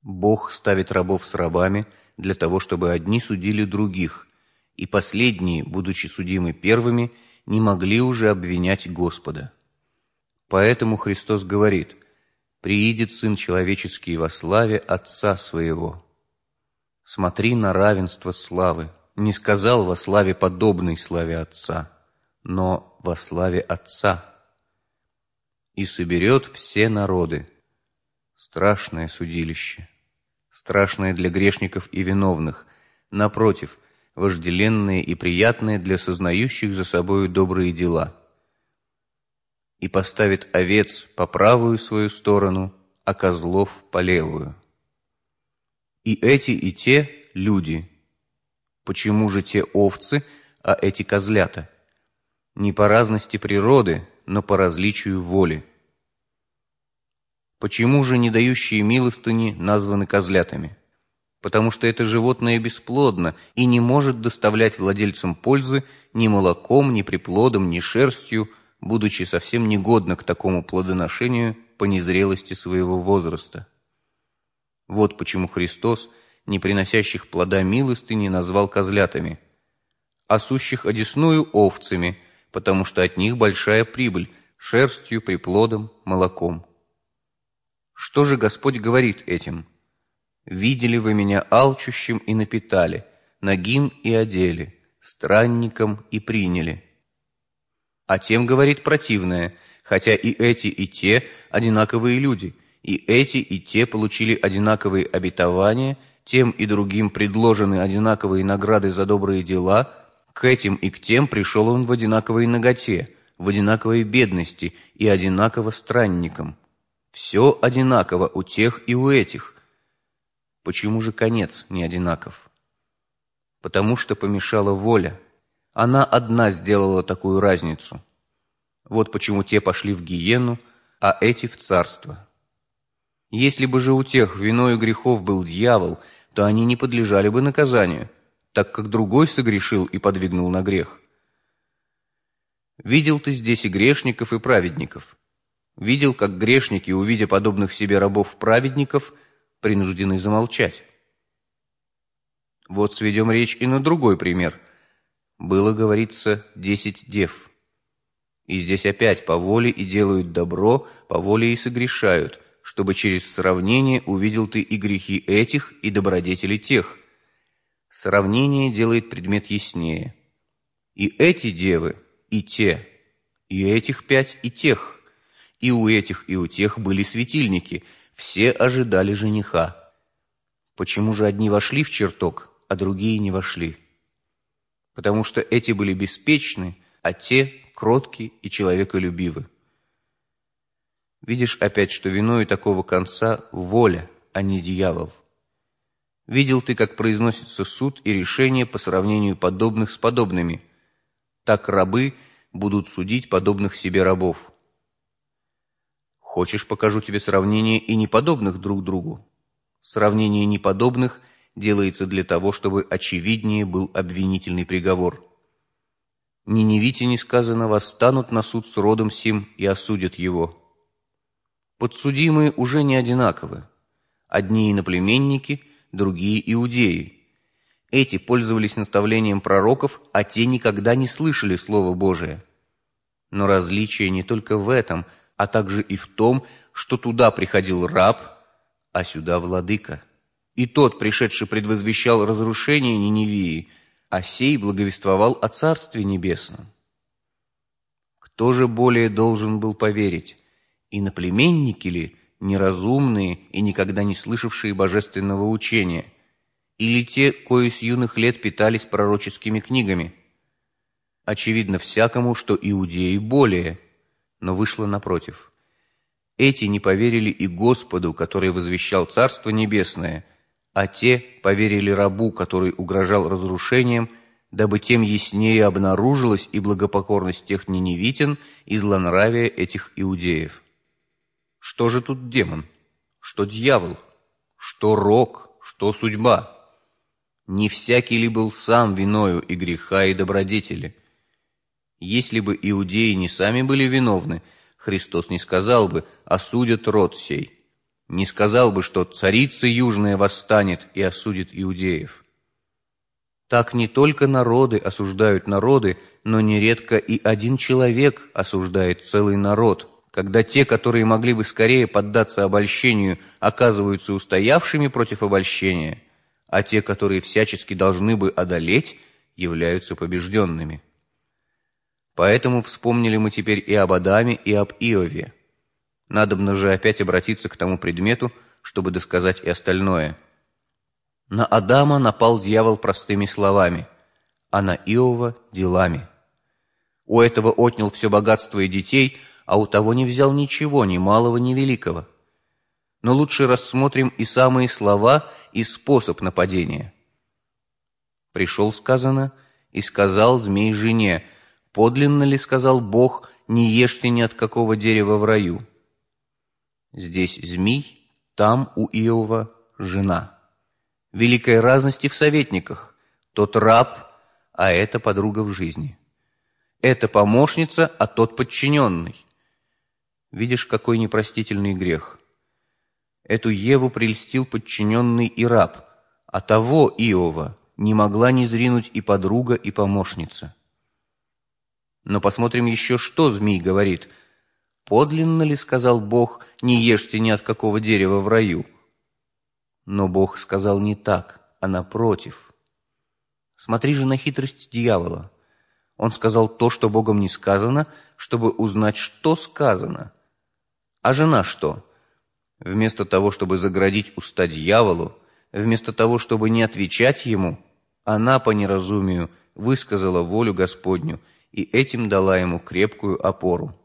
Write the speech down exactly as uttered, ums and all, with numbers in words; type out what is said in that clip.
Бог ставит рабов с рабами для того, чтобы одни судили других, и последние, будучи судимы первыми, не могли уже обвинять Господа. Поэтому Христос говорит: «Приидет Сын Человеческий во славе Отца Своего». Смотри на равенство славы. Не сказал во славе подобной славе Отца, но во славе Отца. И соберет все народы. Страшное судилище. Страшное для грешников и виновных, напротив, вожделенное и приятное для сознающих за собою добрые дела. И поставит овец по правую свою сторону, а козлов по левую. И эти, и те люди. Почему же те овцы, а эти козлята? Не по разности природы, но по различию воли. Почему же не дающие милостыни названы козлятами? Потому что это животное бесплодно и не может доставлять владельцам пользы ни молоком, ни приплодом, ни шерстью, будучи совсем негодно к такому плодоношению по незрелости своего возраста. Вот почему Христос, не приносящих плода милостыни, назвал козлятами, а сущих одесную овцами, потому что от них большая прибыль шерстью, приплодом, молоком. Что же Господь говорит этим? «Видели вы меня алчущим и напитали, нагим и одели, странником и приняли». А тем говорит противное: хотя и эти, и те одинаковые люди, и эти, и те получили одинаковые обетования, тем и другим предложены одинаковые награды за добрые дела, к этим и к тем пришел он в одинаковой наготе, в одинаковой бедности и одинаково странникам. Все одинаково у тех и у этих. Почему же конец не одинаков? Потому что помешала воля. Она одна сделала такую разницу. Вот почему те пошли в гиенну, а эти в царство. Если бы же у тех виною грехов был дьявол, то они не подлежали бы наказанию, так как другой согрешил и подвигнул на грех. Видел ты здесь и грешников, и праведников. Видел, как грешники, увидя подобных себе рабов-праведников, принуждены замолчать. Вот сведем речь и на другой пример. Было, говорится, десять дев. И здесь опять по воле и делают добро, по воле и согрешают, чтобы через сравнение увидел ты и грехи этих, и добродетели тех. Сравнение делает предмет яснее. И эти девы, и те, и этих пять, и тех. И у этих, и у тех были светильники, все ожидали жениха. Почему же одни вошли в чертог, а другие не вошли? Потому что эти были беспечны, а те кротки и человеколюбивы. Видишь опять, что виною такого конца воля, а не дьявол. Видел ты, как произносится суд и решение по сравнению подобных с подобными. Так рабы будут судить подобных себе рабов. Хочешь, покажу тебе сравнение и неподобных друг другу? Сравнение неподобных делается для того, чтобы очевиднее был обвинительный приговор. Ниневите не сказано: восстанут на суд с родом сим и осудят его. Подсудимые уже не одинаковы. Одни иноплеменники, другие иудеи. Эти пользовались наставлением пророков, а те никогда не слышали Слова Божия. Но различие не только в этом, а также и в том, что туда приходил раб, а сюда владыка. И тот, пришедший, предвозвещал разрушение Ниневии, а сей благовествовал о Царстве Небесном. Кто же более должен был поверить? Иноплеменники ли, неразумные и никогда не слышавшие божественного учения? Или те, кои с юных лет питались пророческими книгами? Очевидно всякому, что иудеи более, но вышло напротив. Эти не поверили и Господу, который возвещал Царство Небесное, а те поверили рабу, который угрожал разрушением, дабы тем яснее обнаружилась и благопокорность тех ниневитян, и злонравие этих иудеев. Что же тут демон? Что дьявол? Что рок? Что судьба? Не всякий ли был сам виною и греха, и добродетели? Если бы иудеи не сами были виновны, Христос не сказал бы: осудят род сей. Не сказал бы, что царица южная восстанет и осудит иудеев. Так не только народы осуждают народы, но нередко и один человек осуждает целый народ, когда те, которые могли бы скорее поддаться обольщению, оказываются устоявшими против обольщения, а те, которые всячески должны бы одолеть, являются побежденными. Поэтому вспомнили мы теперь и об Адаме, и об Иове. Надобно же опять обратиться к тому предмету, чтобы досказать и остальное. На Адама напал дьявол простыми словами, а на Иова — делами. У этого отнял все богатство и детей, а у того не взял ничего, ни малого, ни великого. Но лучше рассмотрим и самые слова, и способ нападения. Пришел, сказано, и сказал змей жене: подлинно ли, сказал Бог, не ешьте ни от какого дерева в раю? Здесь змей, там у Иова жена. Великая разность и в советниках. Тот раб, а это подруга в жизни. Это помощница, а тот подчиненный. Видишь, какой непростительный грех. Эту Еву прельстил подчиненный и раб, а того Иова не могла не зринуть и подруга, и помощница. Но посмотрим еще, что змей говорит. Подлинно ли, сказал Бог, не ешьте ни от какого дерева в раю? Но Бог сказал не так, а напротив. Смотри же на хитрость дьявола. Он сказал то, что Богом не сказано, чтобы узнать, что сказано. А жена что? Вместо того, чтобы заградить уста дьяволу, вместо того, чтобы не отвечать ему, она по неразумию высказала волю Господню и этим дала ему крепкую опору.